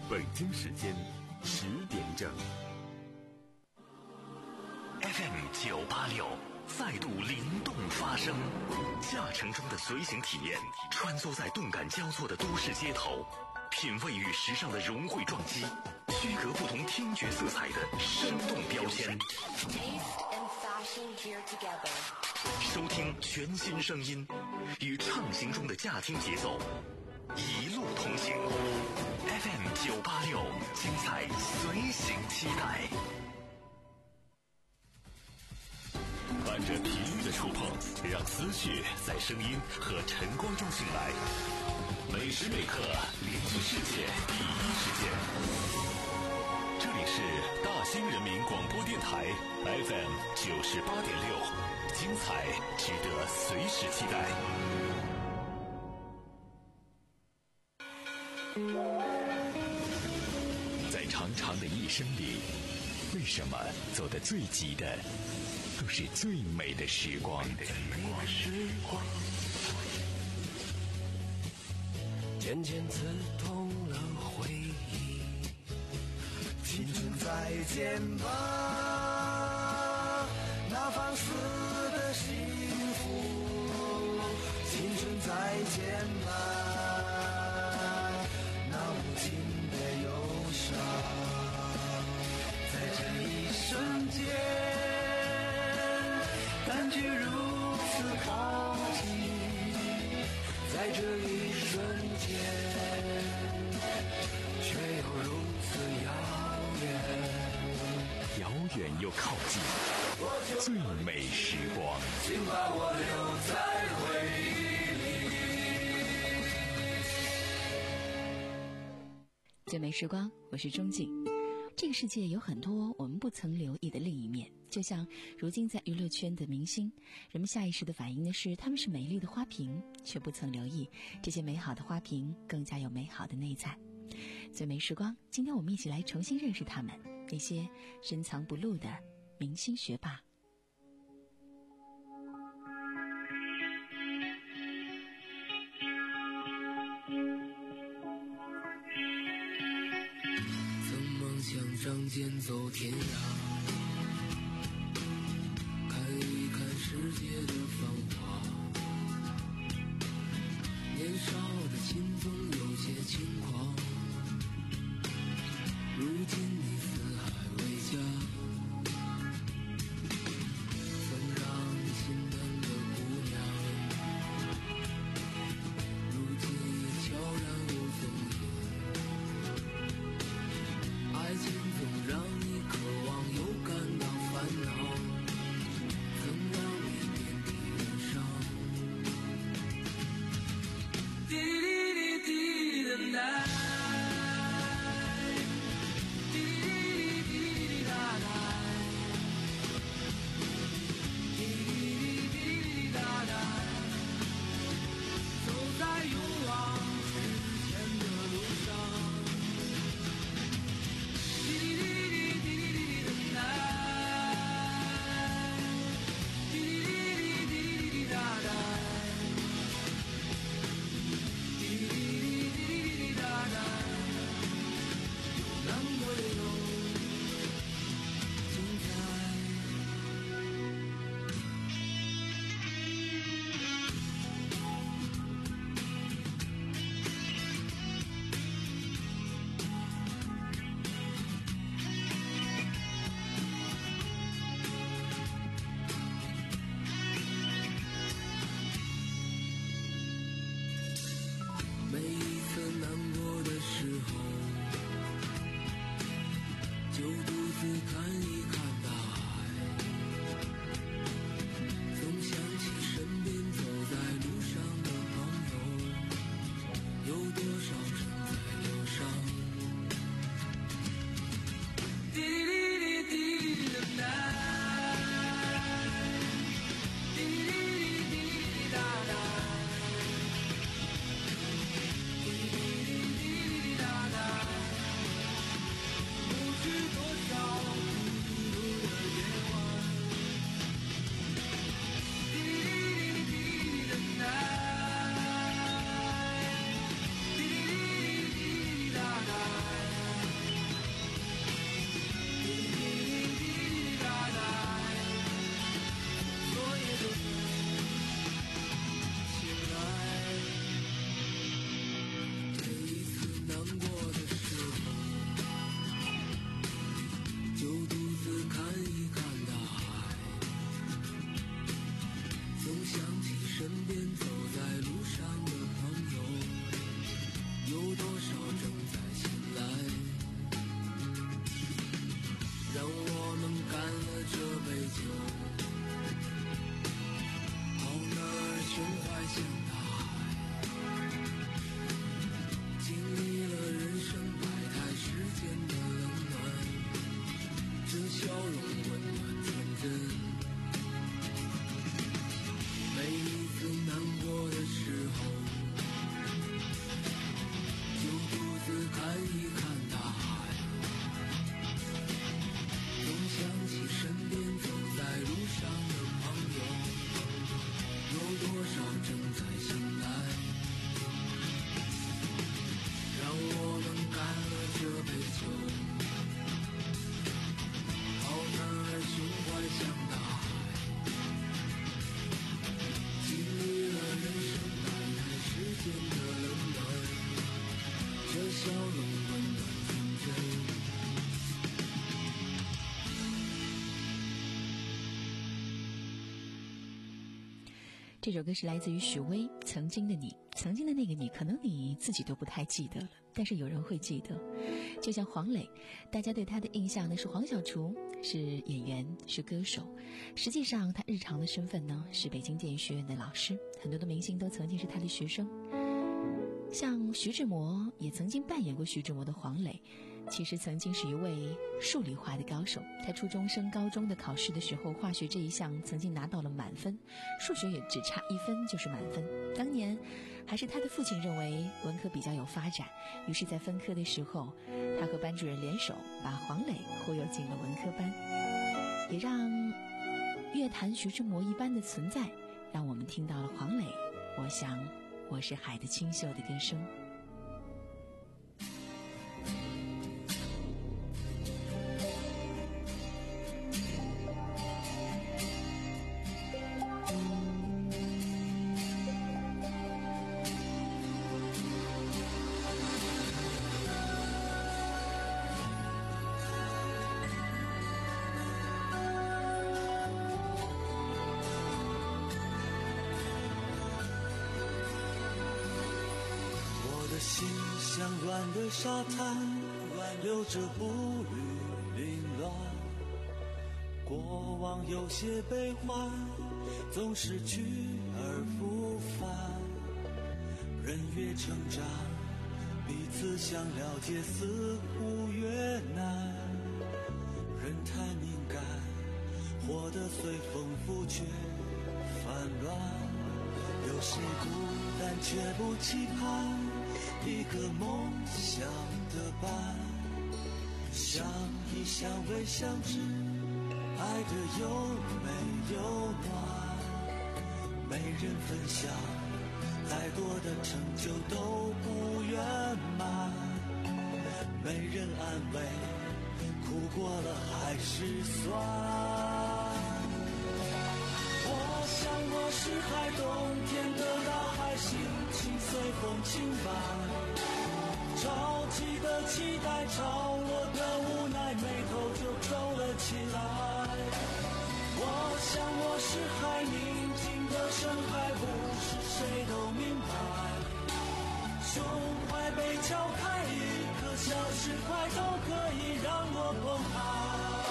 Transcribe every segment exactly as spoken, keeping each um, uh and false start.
北京时间十点整。 F M 九八六再度灵动发声，驾乘中的随行体验，穿梭在动感交错的都市街头，品味与时尚的融汇撞击，区隔不同听觉色彩的生动标签。收听全新声音，与畅行中的驾听节奏，一路同行。F M 九八六，精彩随行期待。伴着频率的触碰，让思绪在声音和晨光中醒来。每时每刻聆听世界第一时间。这里是大兴人民广播电台 F M 九十八点六，精彩值得随时期待。在长长的一生里，为什么走得最急的都是最美的时光？ 渐渐刺痛了回忆，青春再见吧，那放肆的幸福，青春再见吧，那无尽的忧伤，在这一瞬间感觉如此靠近，在这一瞬间却又如此遥远， 遥远又靠近，最美时光， 请把我留在回忆里。 最美时光，我是钟静。这个世界有很多我们不曾留意的另一面，就像如今在娱乐圈的明星，人们下意识的反应的是他们是美丽的花瓶，却不曾留意这些美好的花瓶更加有美好的内在。最美时光，今天我们一起来重新认识他们，那些深藏不露的明星学霸。 想仗剑走天涯，看一看世界的繁华，年少的心总有些轻狂，如今你四海为家，曾让你心疼的姑娘，如今悄然又踪影，爱情总让你渴望又感到烦恼，曾让你遍体鳞伤。滴滴滴滴的 night， 滴容温暖听着。 这首歌是来自于许巍，曾经的你，曾经的那个你，可能你自己都不太记得了，但是有人会记得。就像黄磊，大家对他的印象呢是黄小厨，是演员，是歌手，实际上他日常的身份呢是北京电影学院的老师，很多的明星都曾经是他的学生。像徐志摩也曾经扮演过徐志摩的黄磊，其实曾经是一位数理化的高手。他初中升高中的考试的时候，化学这一项曾经拿到了满分，数学也只差一分就是满分。当年还是他的父亲认为文科比较有发展，于是在分科的时候，他和班主任联手把黄磊忽悠进了文科班，也让乐坛徐志摩一般的存在，让我们听到了黄磊我想我是海的清秀的歌声。 心像软的沙滩，留着步履凌乱。过往有些悲欢，总是去而复返。人越成长，彼此想了解似乎越难。人太敏感，活得随风拂却烦乱。有谁孤单却不期盼一个梦想的伴，相依相偎相知，爱的有美有暖。没人分享，再多的成就都不圆满。没人安慰，苦过了还是酸。我想我是海，冬天的大海，心情随风轻摆。着急的期待，潮落的无奈，眉头就皱了起来。我想我是海，宁静的深海，不是谁都明白。胸怀被敲开，一颗小石块都可以让我澎湃。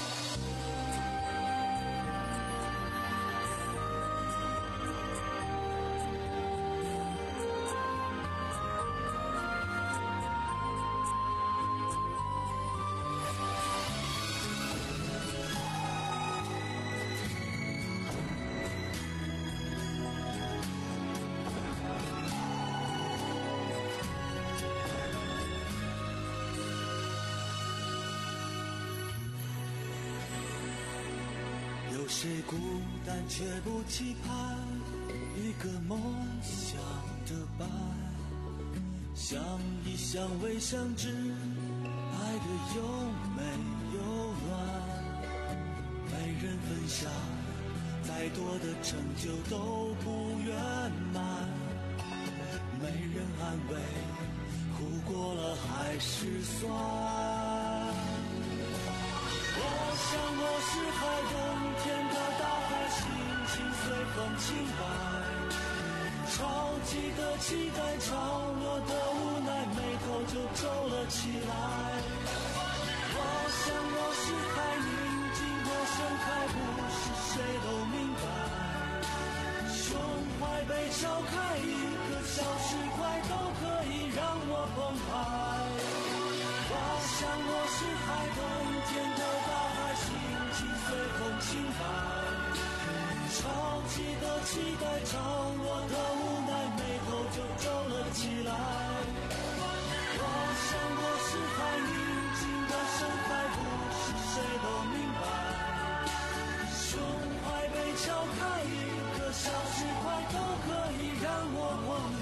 有谁孤单却不期盼一个梦想的伴，相依相偎相知，爱的有美有暖。没人分享，再多的成就都不圆满。没人安慰，苦过了还是酸。我想我是海，冬天的大海，心情随风轻摆。潮起的期待，潮落的无奈，眉头就皱了起来。我想我是海，宁静的深海，不是谁都明白。胸怀被敲开，一个小石块都可以让我澎湃。我想我是海，冬天的大海，心情随风轻摆。潮起的期待，潮落的无奈，眉头就皱了起来。我想我是海，宁静的深海，不是谁都明白。胸怀被敲开，一个小石块都可以让我澎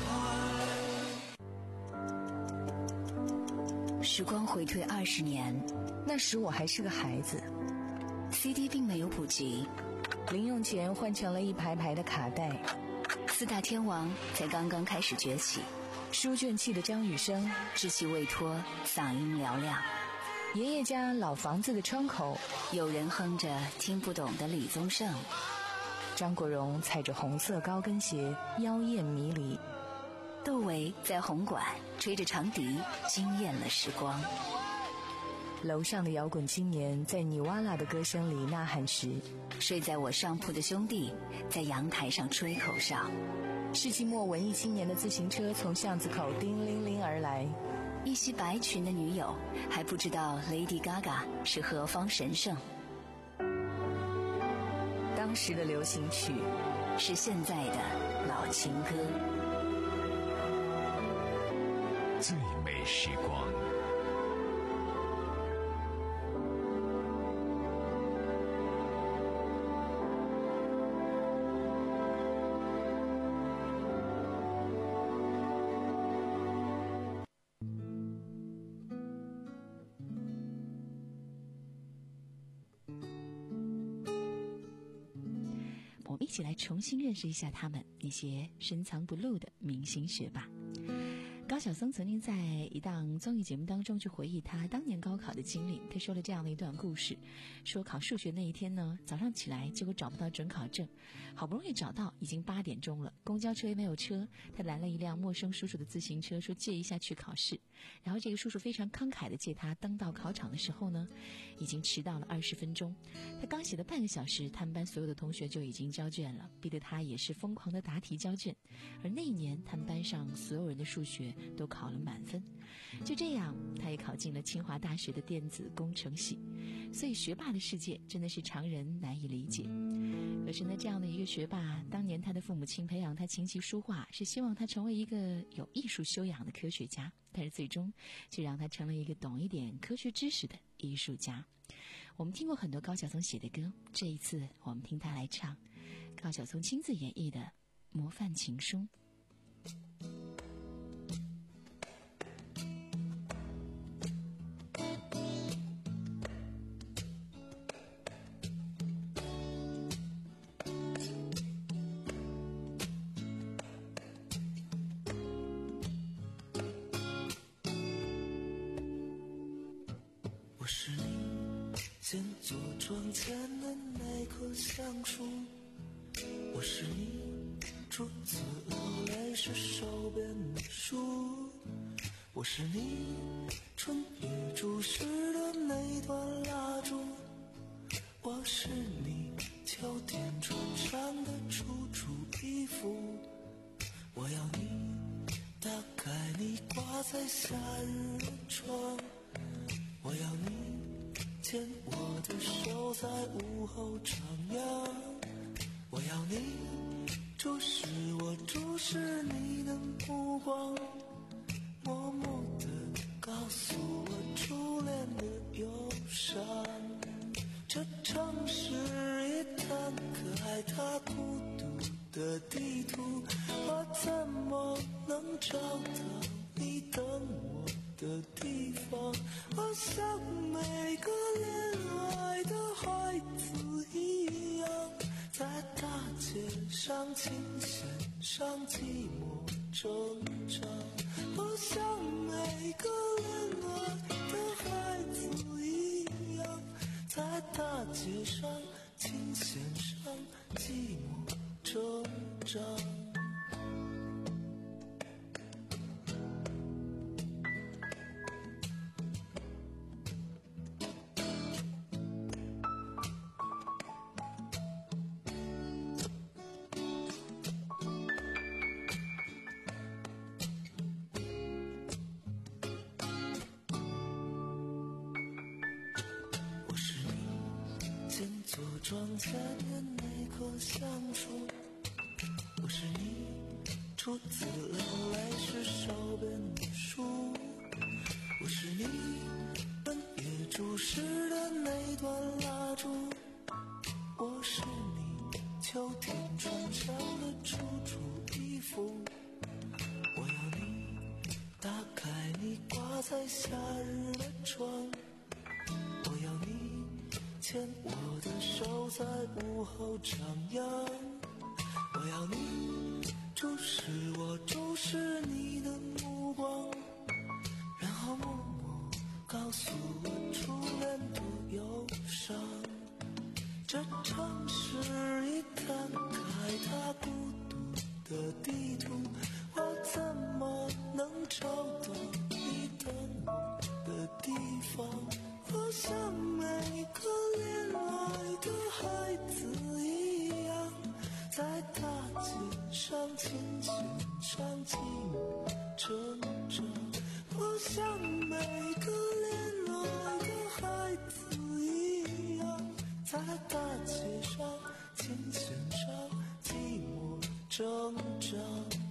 湃。 时光回退二十年，那时我还是个孩子 ，C D 并没有普及，零用钱换成了一排排的卡带，四大天王才刚刚开始崛起。 书卷气的张雨生稚气未脱，嗓音嘹亮。爷爷家老房子的窗口，有人哼着听不懂的李宗盛。张国荣踩着红色高跟鞋，妖艳迷离。窦唯在红馆吹着长笛，惊艳了时光。楼上的摇滚青年在尼瓦拉的歌声里呐喊时，睡在我上铺的兄弟在阳台上吹口哨。世纪末文艺青年的自行车从巷子口叮铃铃而来，一袭白裙的女友还不知道 Lady Gaga 是何方神圣。当时的流行曲是现在的老情歌。 最美时光， 我们一起来重新认识一下他们那些深藏不露的明星学霸。高晓松曾经在一档综艺节目当中去回忆他当年高考的经历，他说了这样的一段故事，说考数学那一天呢，早上起来结果找不到准考证，好不容易找到，已经八点钟了，公交车也没有车，他拦了一辆陌生叔叔的自行车，说借一下去考试。然后这个叔叔非常慷慨的借他，登到考场的时候呢，已经迟到了二十分钟。他刚写了半个小时，他们班所有的同学就已经交卷了，逼得他也是疯狂的答题交卷。而那一年他们班上所有人的数学都考了满分，就这样他也考进了清华大学的电子工程系。所以学霸的世界真的是常人难以理解。可是呢，这样的一个学霸，当年他的父母亲培养他琴棋书画，是希望他成为一个有艺术修养的科学家，但是最终却让他成了一个懂一点科学知识的艺术家。我们听过很多高晓松写的歌，这一次我们听他来唱高晓松亲自演绎的《模范情书》。 是你先坐窗前的那棵橡树，我是你初次流泪时手边的书，我是你春雨注视的那段蜡烛，我是你秋天穿上的楚楚衣服，我要你打开你挂在夏日的窗，我要你牵我的手在午后徜徉，我要你注视我注视你的目光，默默地告诉我初恋的忧伤。这城市一摊可爱它孤独的地图，我怎么能找到你等我的地方？我像每个恋爱的孩子一样，在大街上琴弦上寂寞挣扎。我像每个恋爱的孩子一样，在大街上琴弦上寂寞挣扎。窗前的那棵橡树，我是你初次流泪时手边的书，我是你半夜注视的那段蜡烛，我是你秋天穿上的楚楚衣服，我要你打开你挂在夏日的窗，我要你牵我的手在午后徜徉，我要你注视我注视你的目告诉我初恋多忧伤。这城市一摊开它孤独的地图，我怎么能找到你等我的地方？我像每个恋爱的孩子一样，在大街上琴弦上寂寞成长。我像每个恋爱的孩子一样，在大街上琴弦上寂寞成长。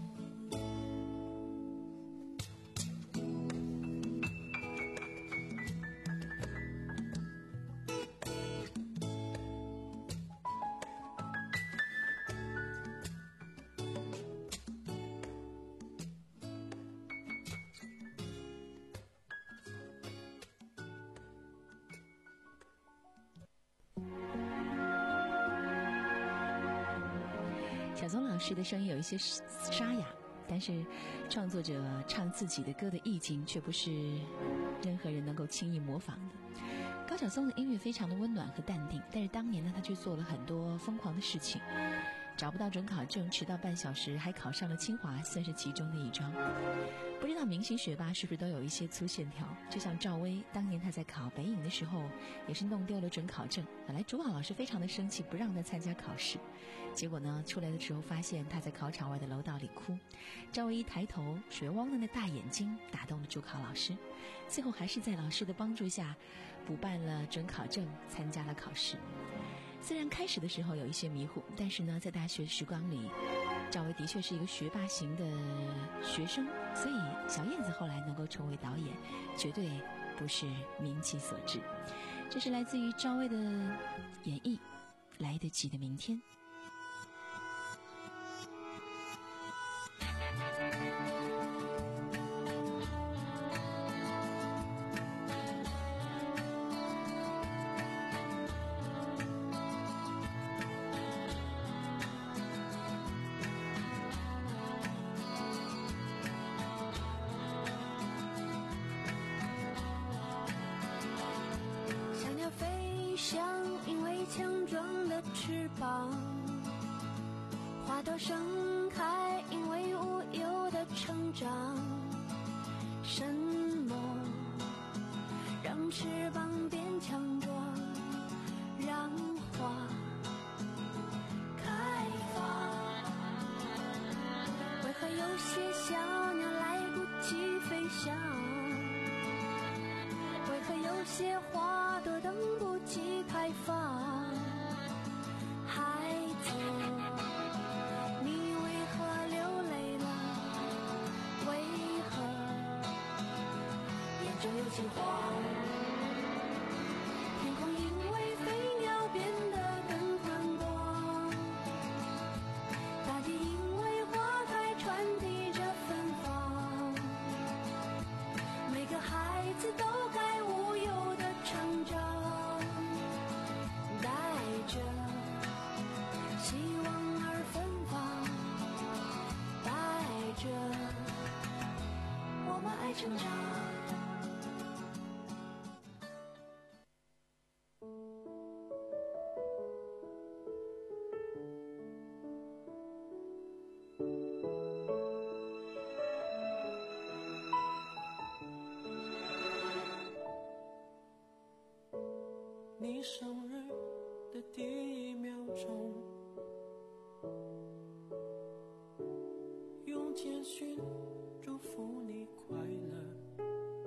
小松老师的声音有一些沙哑，但是创作者唱自己的歌的意境却不是任何人能够轻易模仿的。高晓松的音乐非常的温暖和淡定，但是当年呢，他却做了很多疯狂的事情，找不到准考证，迟到半小时，还考上了清华，算是其中的一桩。不知道明星学霸是不是都有一些粗线条？就像赵薇，当年她在考北影的时候，也是弄丢了准考证。本来主考老师非常的生气，不让她参加考试。结果呢，出来的时候发现她在考场外的楼道里哭。赵薇一抬头，水汪汪的大眼睛打动了主考老师，最后还是在老师的帮助下，补办了准考证，参加了考试。虽然开始的时候有一些迷糊，但是呢，在大学时光里，赵薇的确是一个学霸型的学生，所以小燕子后来能够成为导演，绝对不是名气所致。这是来自于赵薇的演绎，《来得及的明天》。 花朵盛开，因为无忧的成长。什么让翅膀变强壮，让花开放？为何有些小鸟来不及飞翔？为何有些花朵等不及开放？有些慌，天空因为飞鸟变得更宽广，大地因为花开传递着芬芳，每个孩子都该无忧的成长，带着希望而芬芳，带着我们爱成长。 你生日的第一秒钟，用简讯祝福你快乐，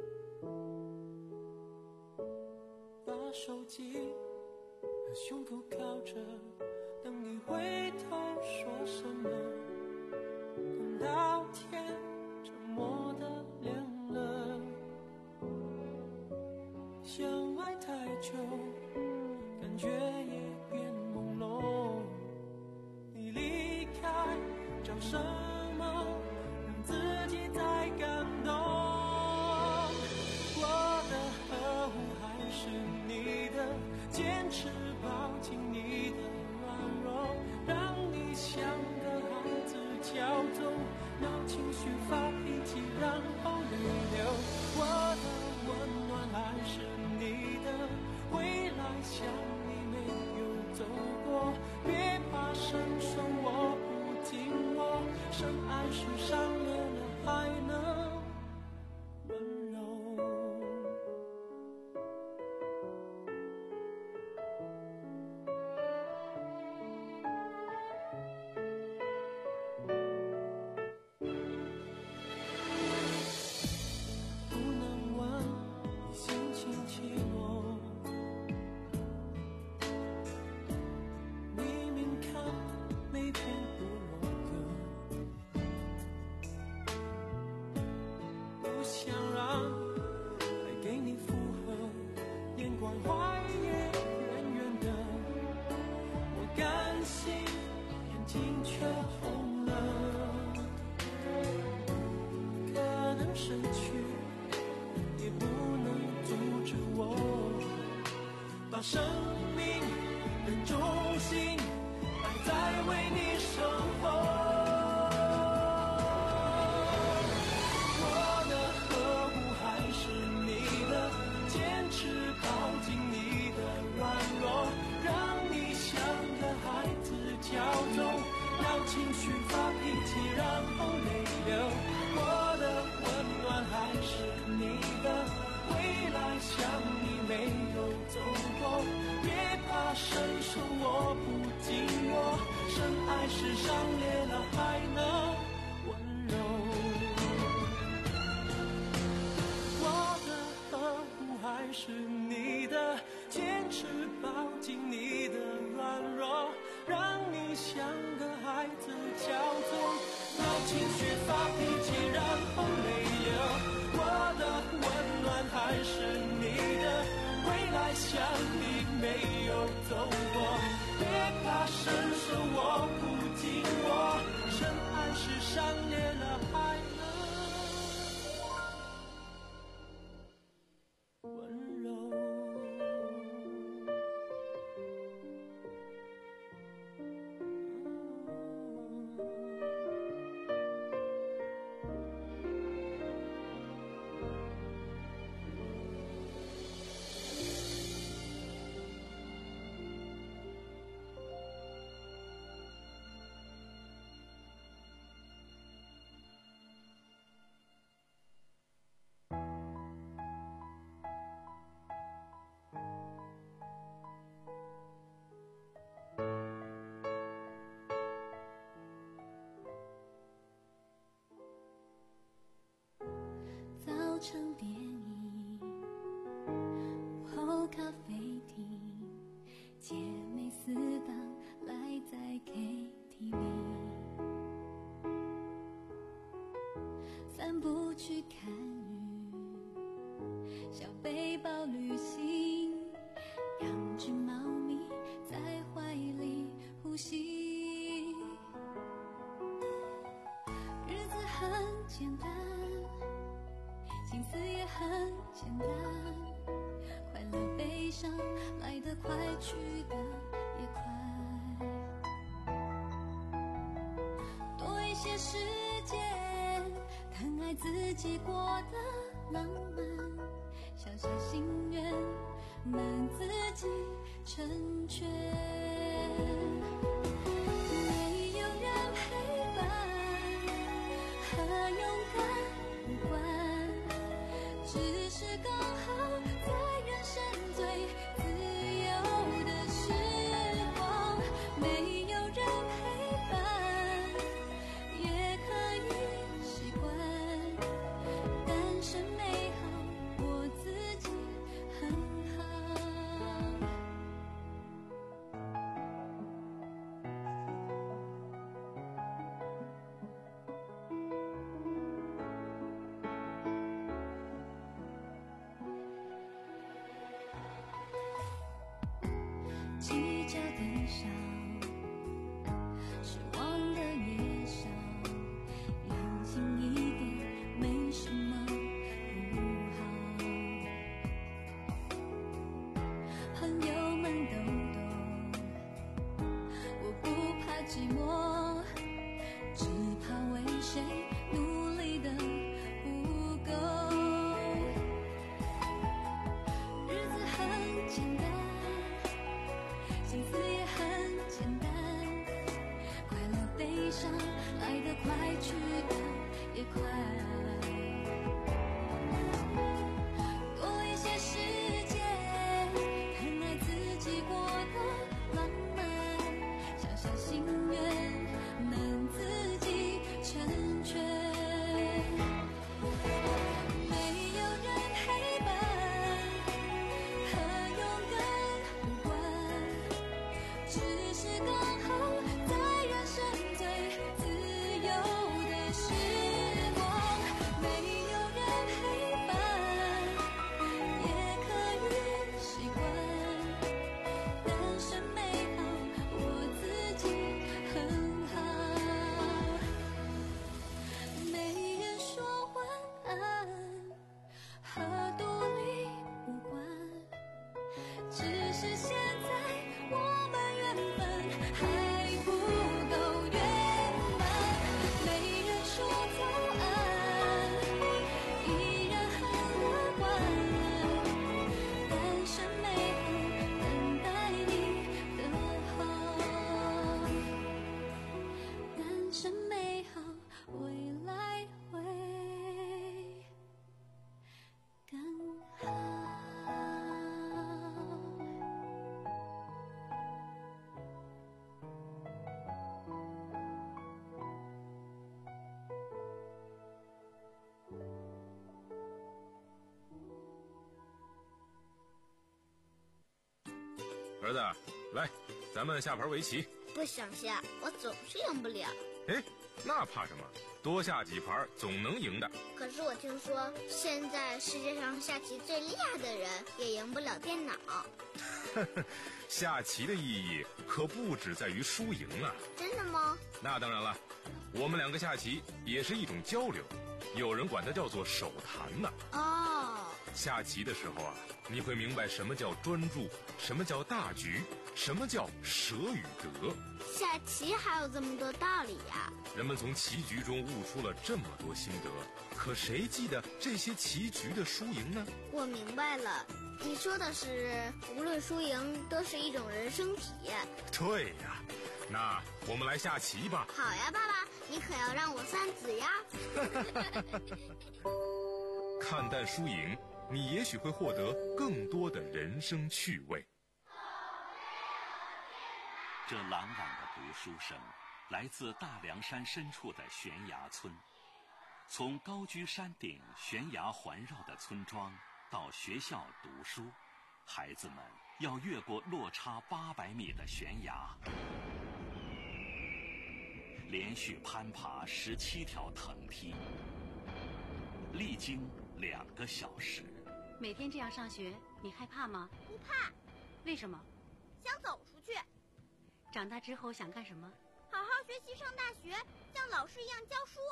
把手机和胸口靠着，等你回头说什么，等到天沉默的亮了，相爱太久感觉也变朦胧，你离开找什么让自己再感动？我的呵护还是你的坚持，抱紧你的软弱，让你像个孩子骄纵，闹情绪发脾气然后泪流。我的温暖还是起落。明明看每天部落格，不想让爱给你附和，眼光花也远远的，我甘心眼睛却红了。可能失去也不能阻止我，把生命的重心摆在为你生活。我的呵护还是你的，坚持靠近你的软弱，让你像个孩子骄纵，让情绪发脾气，然后泪流。我的温暖还是你的，未来像你没有走过，别怕伸手握不紧我，深爱是伤裂了还能温柔。我的呵护还是你的，坚持抱紧你的软弱，让你像个孩子骄纵，让情绪发脾气，然后泪流。我的温暖还是你的，未来像你没有走过，别怕伸手握不紧我，深爱是伤裂了还能温柔。 早场电影，午后咖啡厅，姐妹四档赖在 K T V， 散步去看雨，小背包旅行，养只猫咪在怀里呼吸，日子很简单，心思也很简单，快乐悲伤来得快，去得也快，多一些时间疼爱自己过得浪漫，小小心愿能自己成全，没有人陪伴和勇敢无关，只是刚好在人生最自由的时光，没有人陪伴也可以习惯，单身美好，我自己很好。 儿子，来，咱们下盘围棋。 不想下，我总是赢不了。 哎，那怕什么？多下几盘总能赢的。 可是我听说，现在世界上下棋最厉害的人也赢不了电脑。 下棋的意义可不只在于输赢啊！ 真的吗？ 那当然了，我们两个下棋也是一种交流，有人管它叫做手谈呢。 哦， 下棋的时候啊，你会明白什么叫专注，什么叫大局，什么叫舍与得。 下棋还有这么多道理呀！ 人们从棋局中悟出了这么多心得，可谁记得这些棋局的输赢呢？ 我明白了，你说的是无论输赢都是一种人生体验。 对呀，那我们来下棋吧。 好呀，爸爸，你可要让我算子呀。 看淡输赢，你也许会获得更多的人生趣味。 这朗朗的读书声来自大凉山深处的悬崖村。从高居山顶、悬崖环绕的村庄到学校读书，孩子们要越过落差八百米的悬崖，连续攀爬十七条藤梯，历经两个小时。 每天这样上学，你害怕吗？ 不怕。 为什么？ 想走出去。 长大之后想干什么？ 好好学习，上大学，像老师一样教书。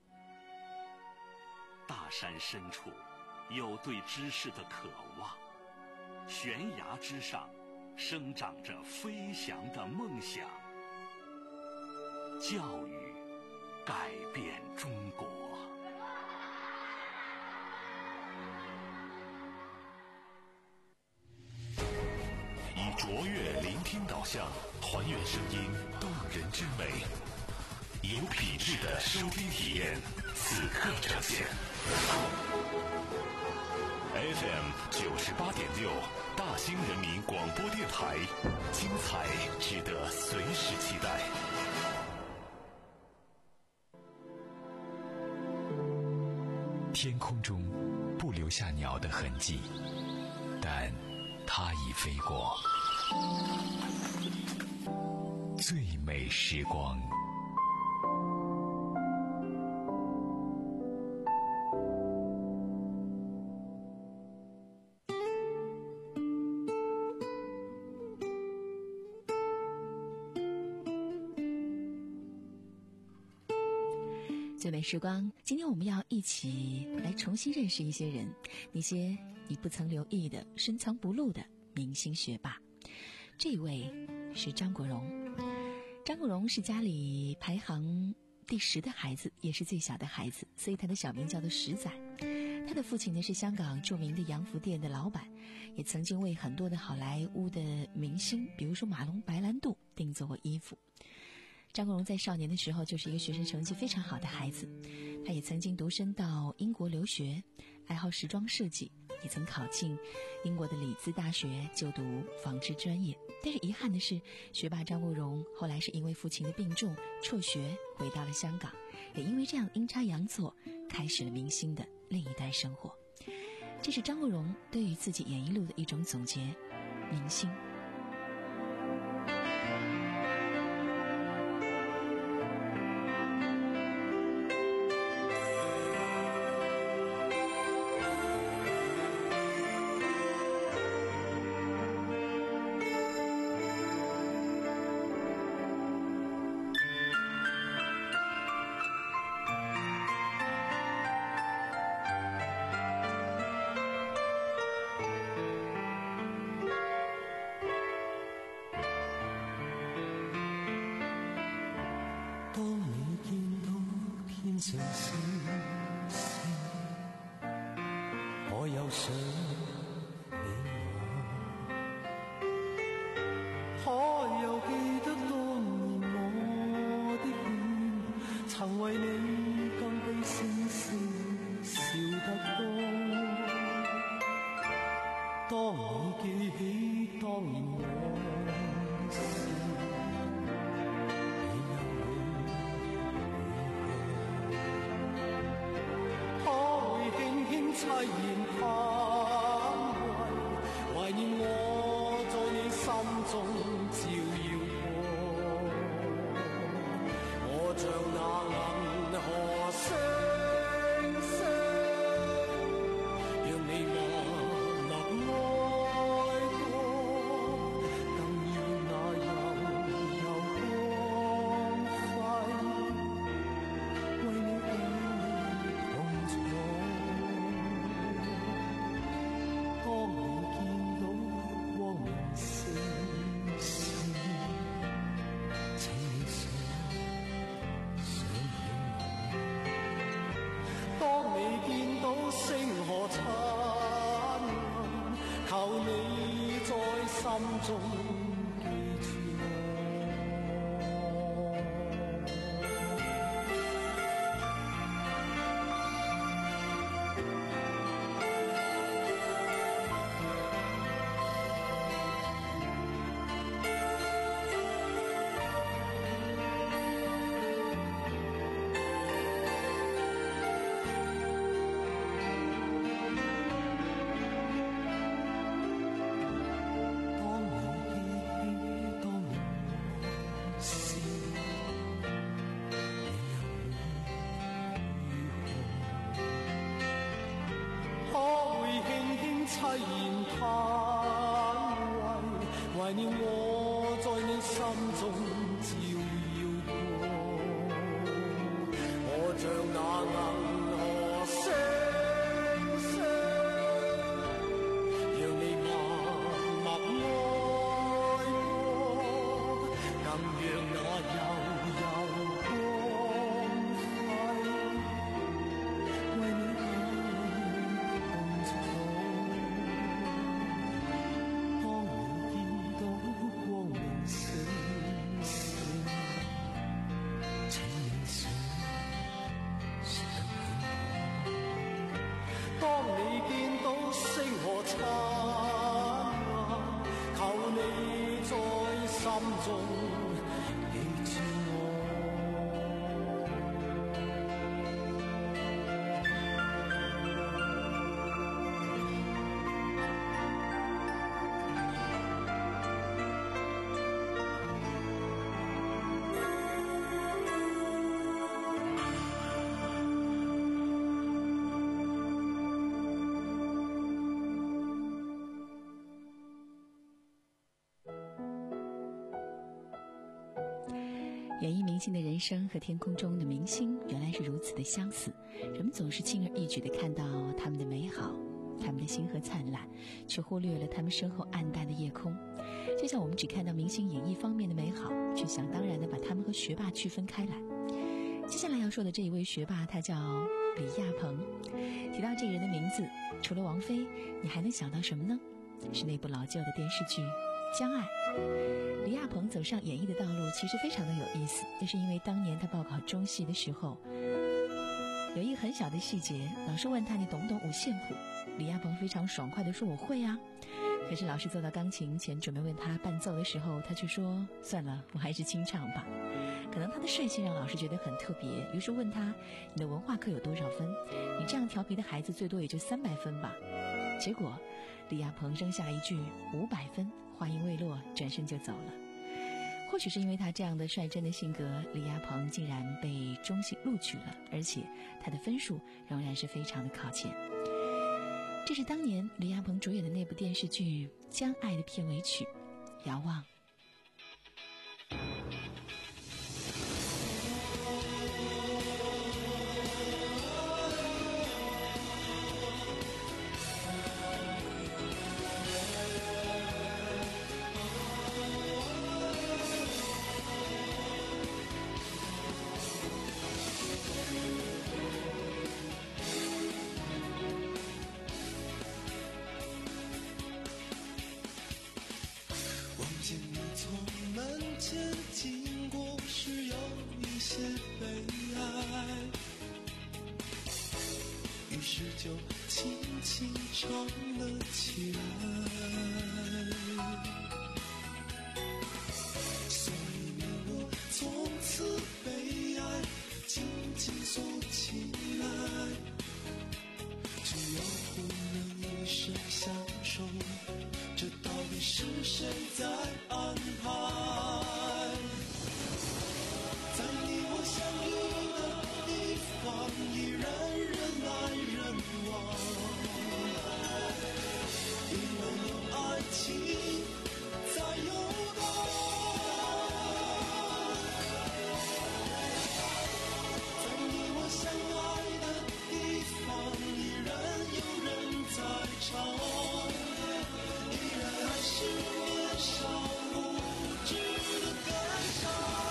大山深处有对知识的渴望，悬崖之上生长着飞翔的梦想。教育改变中国。以卓越聆听导向，还原声音动人之美，有品质的收听体验，此刻呈现。F M 九十八点六，大兴人民广播电台，精彩值得随时期待。 天空中不留下鸟的痕迹，但它已飞过。最美时光。 最美时光，今天我们要一起来重新认识一些人，那些你不曾留意的、深藏不露的明星学霸。这位是张国荣。张国荣是家里排行第十的孩子，也是最小的孩子，所以他的小名叫做十仔。他的父亲呢是香港著名的洋服店的老板，也曾经为很多的好莱坞的明星，比如说马龙白兰度定做过衣服。张国荣在少年的时候就是一个学生成绩非常好的孩子，他也曾经独身到英国留学，爱好时装设计，也曾考进英国的里兹大学就读纺织专业。但是遗憾的是，学霸张国荣后来是因为父亲的病重辍学回到了香港，也因为这样阴差阳错开始了明星的另一段生活。这是张国荣对于自己演艺路的一种总结，明星。 怀念我在你心中照耀過。我像那銀河星星，讓你默默愛過，更要那悠悠光輝為你共坐。當你見到光明星星，請你想想起我。當你見到星河燦爛，求你在心中記住我。凄然嘆喟，懷念我在你心中照耀過。我像那銀河星星，讓你默默愛過，更讓那悠悠光輝為你共坐。當你見到星河燦爛，求你在心中記住我。 演绎明星的人生和天空中的明星原来是如此的相似，人们总是轻而易举地看到他们的美好，他们的星河灿烂，却忽略了他们身后暗淡的夜空。就像我们只看到明星演艺方面的美好，却想当然地把他们和学霸区分开来。接下来要说的这一位学霸，他叫李亚鹏。提到这个人的名字，除了王菲，你还能想到什么呢？是那部老旧的电视剧《将爱》。李亚鹏走上演艺的道路其实非常的有意思，那是因为当年他报考中戏的时候，有一个很小的细节，老师问他你懂不懂五线谱，李亚鹏非常爽快地说我会啊。可是老师坐到钢琴前准备为他伴奏的时候，他却说算了，我还是清唱吧。可能他的率性让老师觉得很特别，于是问他你的文化课有多少分，你这样调皮的孩子最多也就三百分吧。结果李亚鹏扔下一句五百分，话音未落转身就走了。或许是因为他这样的率真的性格，李亚鹏竟然被中戏录取了，而且他的分数仍然是非常的靠前。这是当年李亚鹏主演的那部电视剧《将爱》的片尾曲《遥望》。 经过是有一些悲哀，于是就轻轻唱了起来。所以你我从此被爱紧紧锁起来，只要不能一生相守，这到底是谁在安排？在你我相遇的地方，依然人来人往，因为有爱情在游荡。在你我相爱的地方，依然有人在唱，依然还是年少无知的感伤。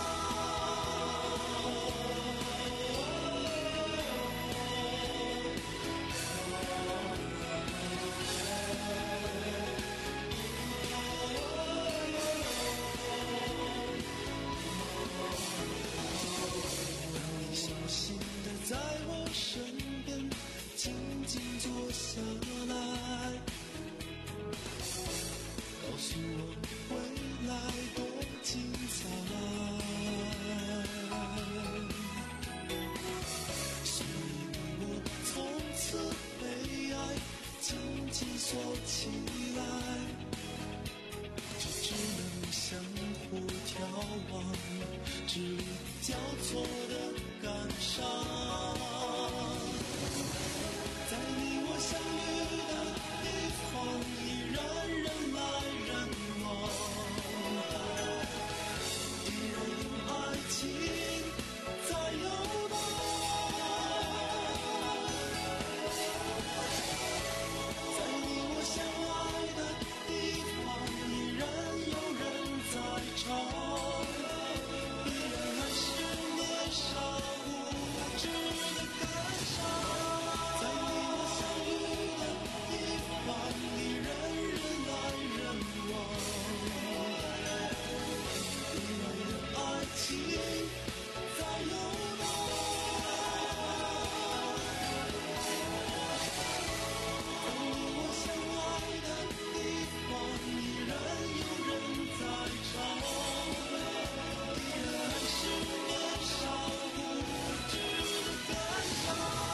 小心地在我身边静静坐下来，告诉我未来多精彩。所以我从此被爱紧紧锁起来，就只能相互眺望，支离交错的感伤。在你我相遇的地方，依然人来人往，依然有爱情在游荡。在你我相爱的地方，依然有人在唱，依然还是年少无知的感伤。在你我相遇的地方，依然人来人往，依然有爱情在游荡。在你我相爱的地方，依然有人在唱，依然还是年少无知的感伤。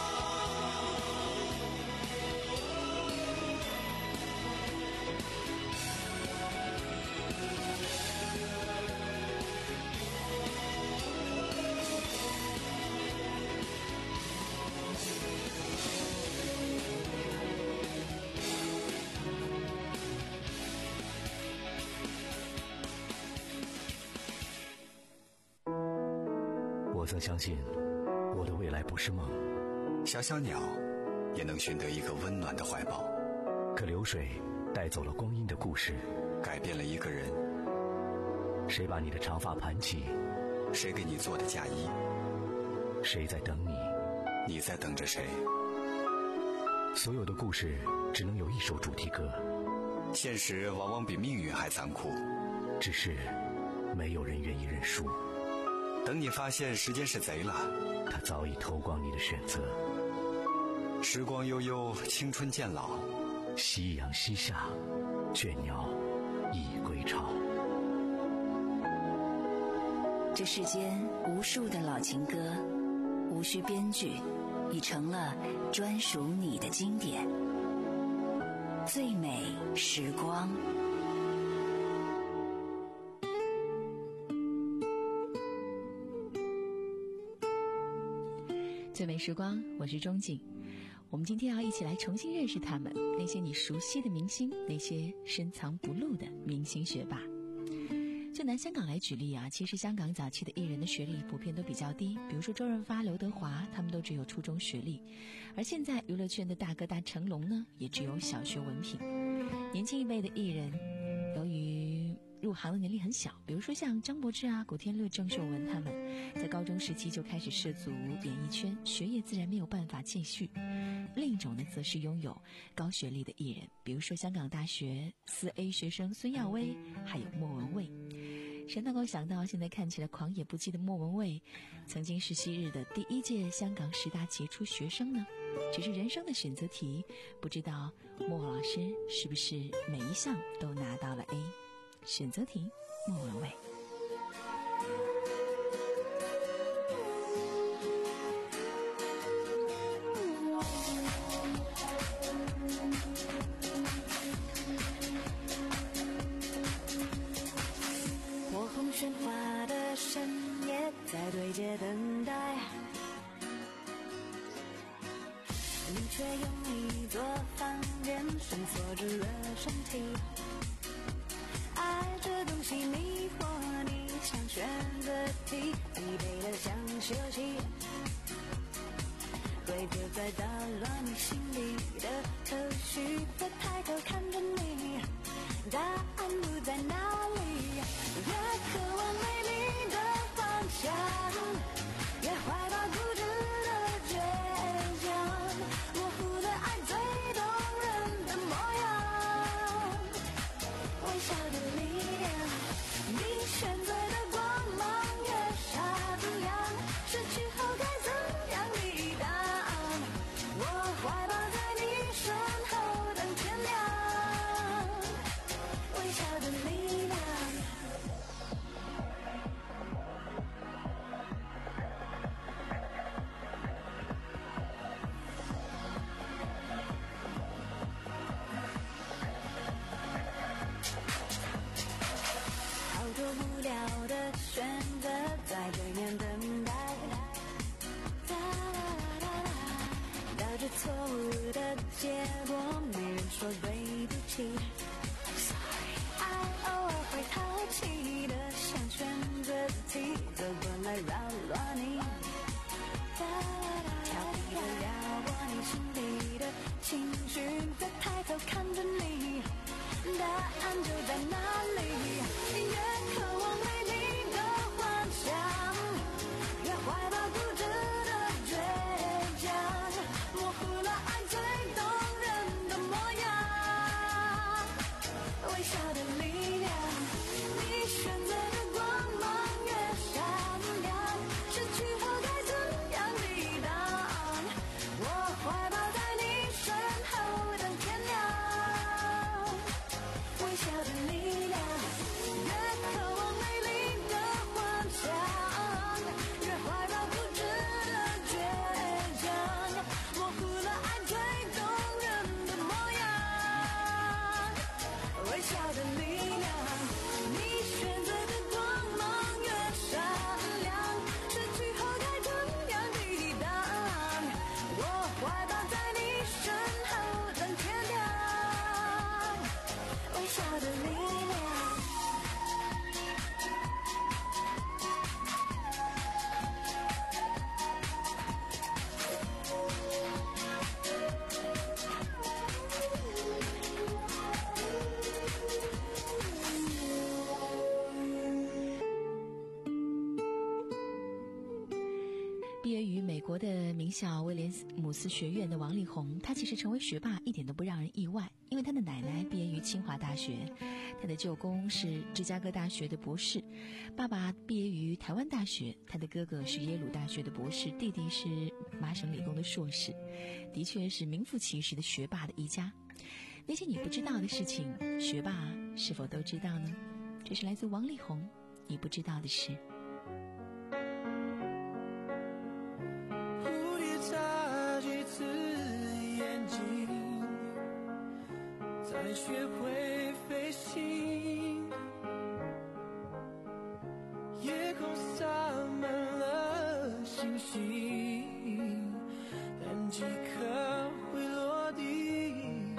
我曾相信，我的未来不是梦。 小小鸟也能寻得一个温暖的怀抱。 可流水带走了光阴的故事， 改变了一个人。 谁把你的长发盘起？ 谁给你做的嫁衣？ 谁在等你？ 你在等着谁？ 所有的故事只能有一首主题歌。 现实往往比命运还残酷， 只是没有人愿意认输。 等你发现时间是贼了， 他早已偷光你的选择。 时光悠悠，青春渐老， 夕阳西下，倦鸟已归巢。 这世间无数的老情歌，无需编剧，已成了专属你的经典。最美时光。 最美时光，我是钟景。我们今天要一起来重新认识他们，那些你熟悉的明星，那些深藏不露的明星学霸。就拿香港来举例啊，其实香港早期的艺人的学历普遍都比较低，比如说周润发、刘德华，他们都只有初中学历。而现在娱乐圈的大哥大成龙呢，也只有小学文凭。年轻一辈的艺人，由于入行的年龄很小，比如说像张柏芝啊、古天乐、郑秀文他们，在高中时期就开始涉足演艺圈，学业自然没有办法继续。另一种呢，则是拥有高学历的艺人，比如说香港大学四 A 学生孙耀威，还有莫文蔚。谁能够想到，现在看起来狂野不羁的莫文蔚，曾经是昔日的第一届香港十大杰出学生呢？只是人生的选择题，不知道莫老师是不是每一项都拿到了 A？ 选择题，莫文蔚。 绳索住了身体。爱这东西迷惑你，像选择题，疲惫的像休息，规则在打乱你心里的头绪。再抬头看着你，答案不在哪里，越渴望美丽的方向，越怀抱固执的倔强，模糊了爱最动人的模样，微笑的力量，你选择的光芒越闪亮，失去后该怎样抵挡，我怀抱在你身后等天亮，微笑的力量。好多无聊的选择在对面等待，哒啦啦啦啦，导致错误的结果，没人说对不起。爱偶尔会淘气的像选择题，走过来扰乱你，哒啦啦，调皮的撩拨你心里的情绪，再抬头看着你，答案就在哪里，越渴望美丽的幻想，越怀抱固执的倔强，模糊了爱最动人的模样，微笑的力量，你选择的光芒越闪亮，失去后该怎样抵挡，我怀抱在你身后等天亮，微笑的力量，越渴望美丽的幻想，越怀抱固执的倔强，模糊了爱最动人的模样，微笑的力量，你选择的光芒越闪亮，失去后该怎样抵挡，我怀抱在你身后等天亮，微笑的力量。 毕业于美国的名校威廉姆斯学院的王力宏，他其实成为学霸一点都不让人意外，因为他的奶奶毕业于清华大学，他的舅公是芝加哥大学的博士，爸爸毕业于台湾大学，他的哥哥是耶鲁大学的博士，弟弟是麻省理工的硕士，的确是名副其实的学霸的一家。那些你不知道的事情，学霸是否都知道呢？这是来自王力宏你不知道的事。 蝴蝶眨几次眼睛，才学会飞行。夜空洒满了星星，但几颗会落地。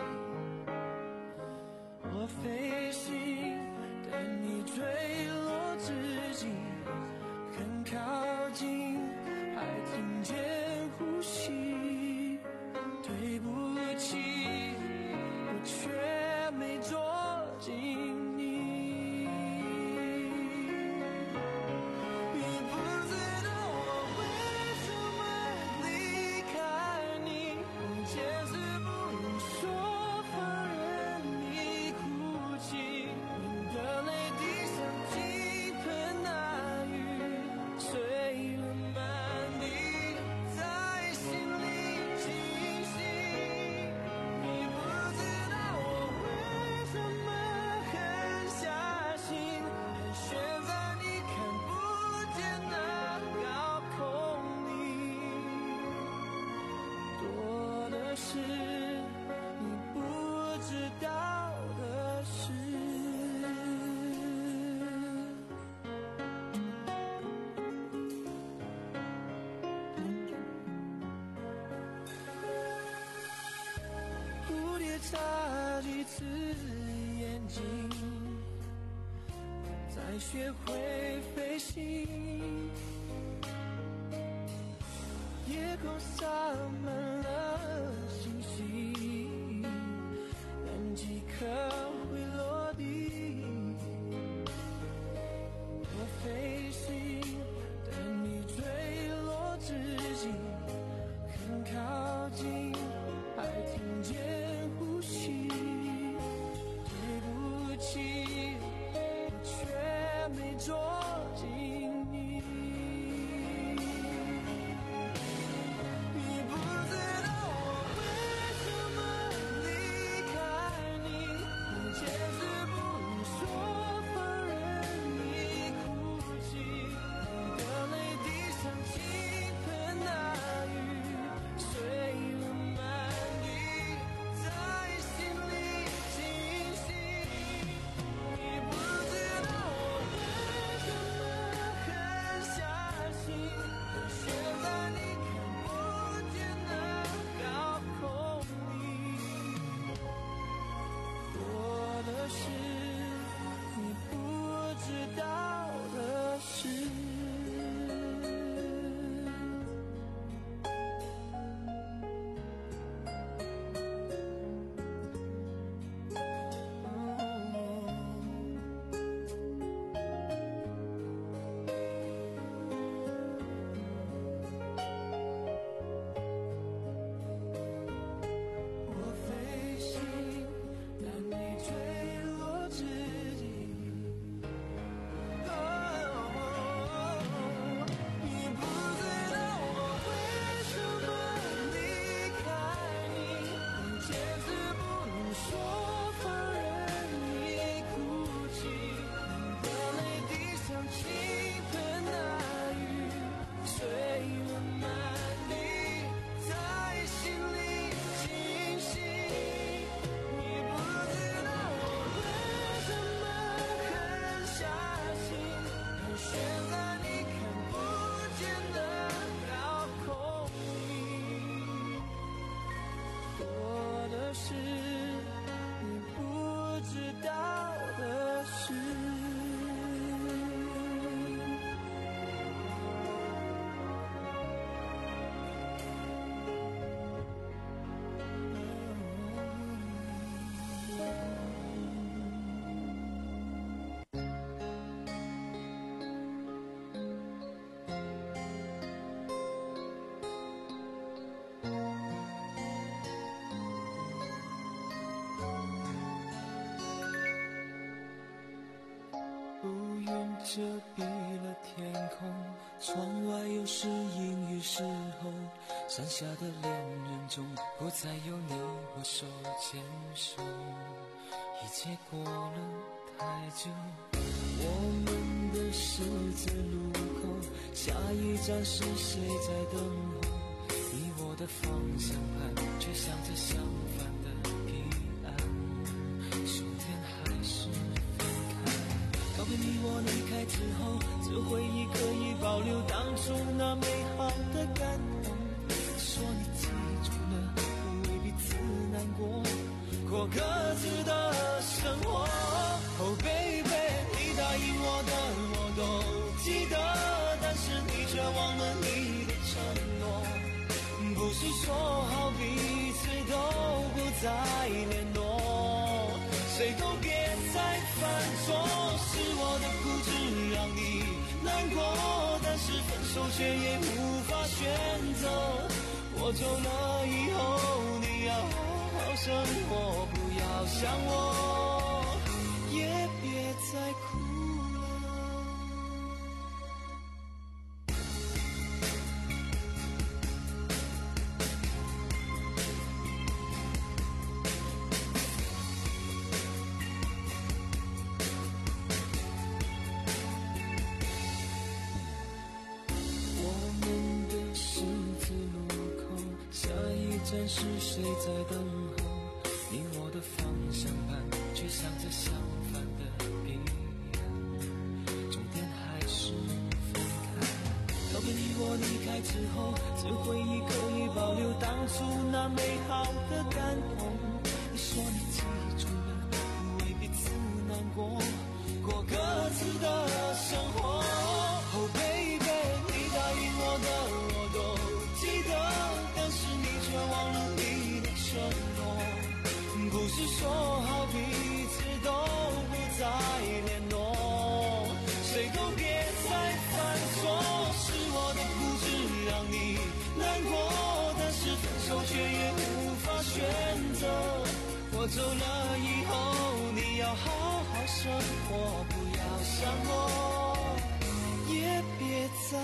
我飞行，但你坠落之际很靠近，还听见呼吸。对不起，我却没捉紧你。你不知道我为什么离开你，你坚持不能说，放任你哭泣。你的泪滴像倾盆大雨，碎了满地，在心里清醒。你不知道我为什么狠下心，盘旋在你看不见的高空里，多的是你不知道的事。蝴蝶眨几次眼睛，才学会飞行。夜空洒满了星星，但几颗会落地。我飞行，等你坠落之际，很靠近，还听见呼吸。对不起，我却没捉紧你。你不知道我为什么离开你，你坚持不说，放任你哭泣，你的泪滴像倾盆大雨，碎了满地，在心里清晰。你不知道我为什么狠下心，悬在你看不见的高空里，多的是你不知道的事。我飞行，但你坠落之际，你不知道我为什么离开你，你坚持不说，放任你哭泣，你的泪滴像倾盆大雨，碎了满地，在心里清晰。你不知道我为什么狠下心，盘旋在你看不见的高空里，多的是你不知道的事。乌云遮蔽了天空，窗外又是阴雨时候，山下的恋人中不再有你我手牵手，一切过了太久。我们的十字路口，下一站是谁在等候？你我的方向盘却向着相反的彼岸，终点还是分开。告别你我离开之后，这回忆可以保留当初那美好的感动。说你记住了，不为彼此难过，过各自的生活。Oh baby， 你答应我的我都记得，但是你却忘了你的承诺。不是说好彼此都不再联络，谁都别再犯错。是我的固执让你难过，但是分手却也无法选择。我走了以后，你要好好生活，不要想我，也别再哭了。站是谁在等候？你我的方向盘却向着相反的彼岸，终点还是分开。告别你我离开之后，这回忆可以保留当初那美好的感动。你说你记想我，也别再。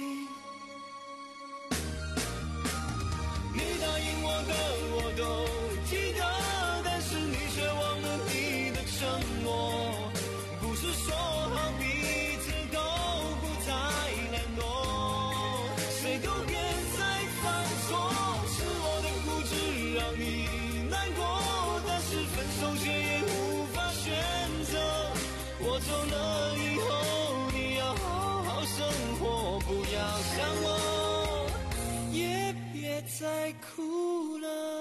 你答应我的我都记得，但是你却忘了你的承诺。不是说好彼此都不再联络，谁都别再犯错。是我的固执让你难过，但是分手却也无法选择。我走了以后，你要好好生活，不要想我，也别再哭了。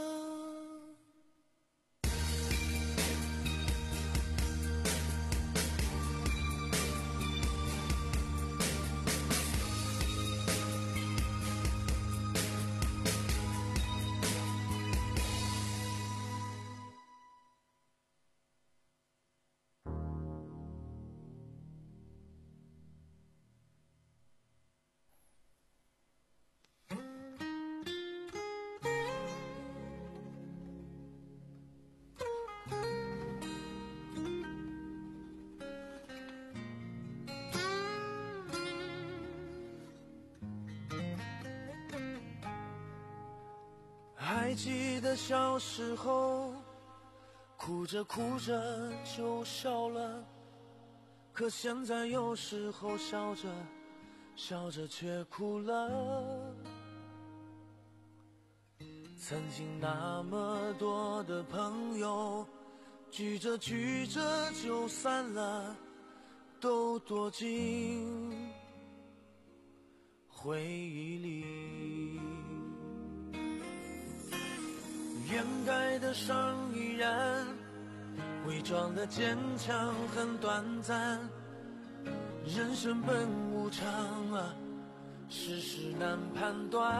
还记得小时候，哭着哭着就笑了，可现在有时候笑着笑着却哭了。曾经那么多的朋友，聚着聚着就散了，都躲进回忆里。掩盖的伤依然，伪装的坚强很短暂。人生本无常啊，世事难判断。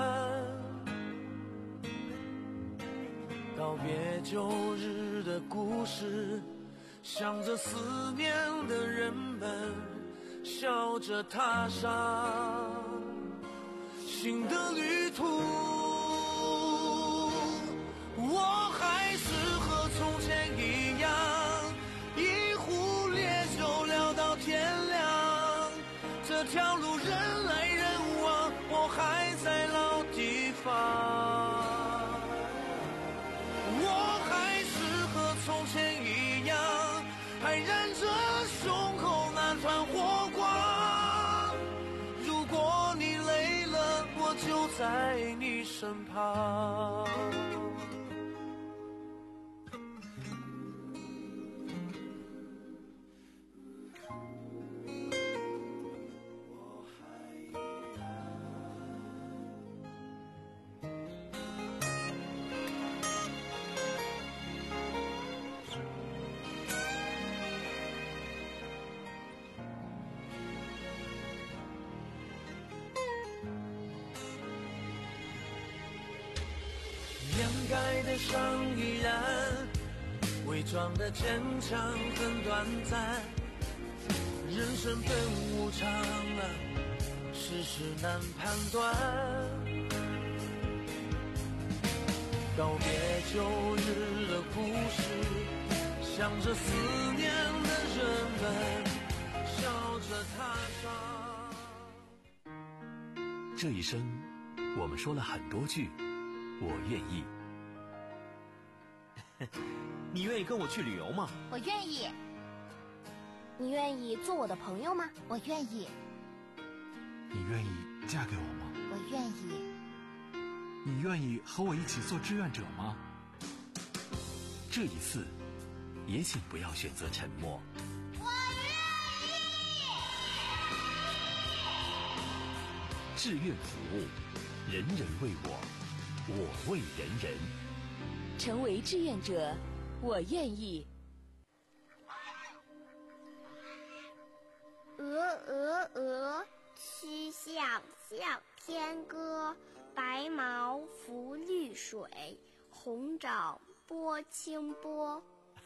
告别旧日的故事，想着思念的人们，笑着踏上新的旅途。我还是和从前一样，一壶烈酒聊到天亮。这条路人来人往，我还在老地方。我还是和从前一样，还燃着胸口那团火光。如果你累了，我就在你身旁。掩盖的伤依然，伪装的坚强很短暂。人生本无常啊，世事难判断。告别旧日的故事，想着思念的人们，笑着踏上。 这一生，我们说了很多句我愿意。 你愿意跟我去旅游吗？ 我愿意。你愿意做我的朋友吗？我愿意。 你愿意嫁给我吗？ 我愿意。 你愿意和我一起做志愿者吗？ 这一次，也请不要选择沉默。 我愿意。 志愿服务，人人为我，我为人人。 成为志愿者，我愿意。 鹅鹅鹅，曲项向天歌。白毛浮绿水，红掌拨清波。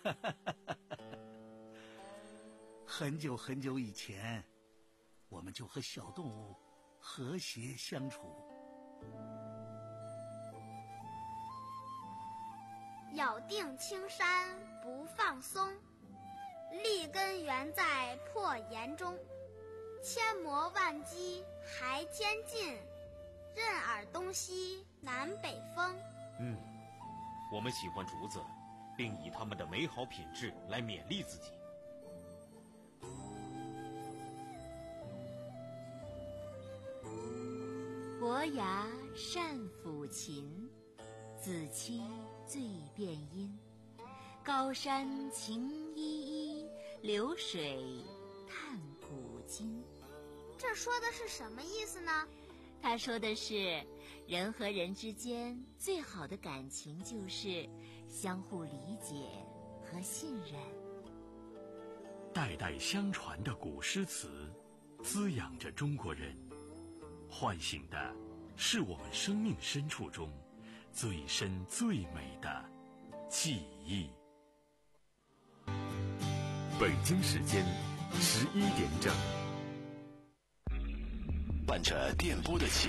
很久很久以前，我们就和小动物和谐相处。 咬定青山不放松， 立根原在破岩中，千磨万击还坚劲，任尔东西南北风。 嗯，我们喜欢竹子，并以它们的美好品质来勉励自己。 伯牙善抚琴，子期最辨音。高山晴依依，流水叹古今。 这说的是什么意思呢？ 他说的是，人和人之间最好的感情就是相互理解和信任。 代代相传的古诗词，滋养着中国人，唤醒的是我们生命深处中最深最美的记忆。 北京时间十一点整， 伴着电波的起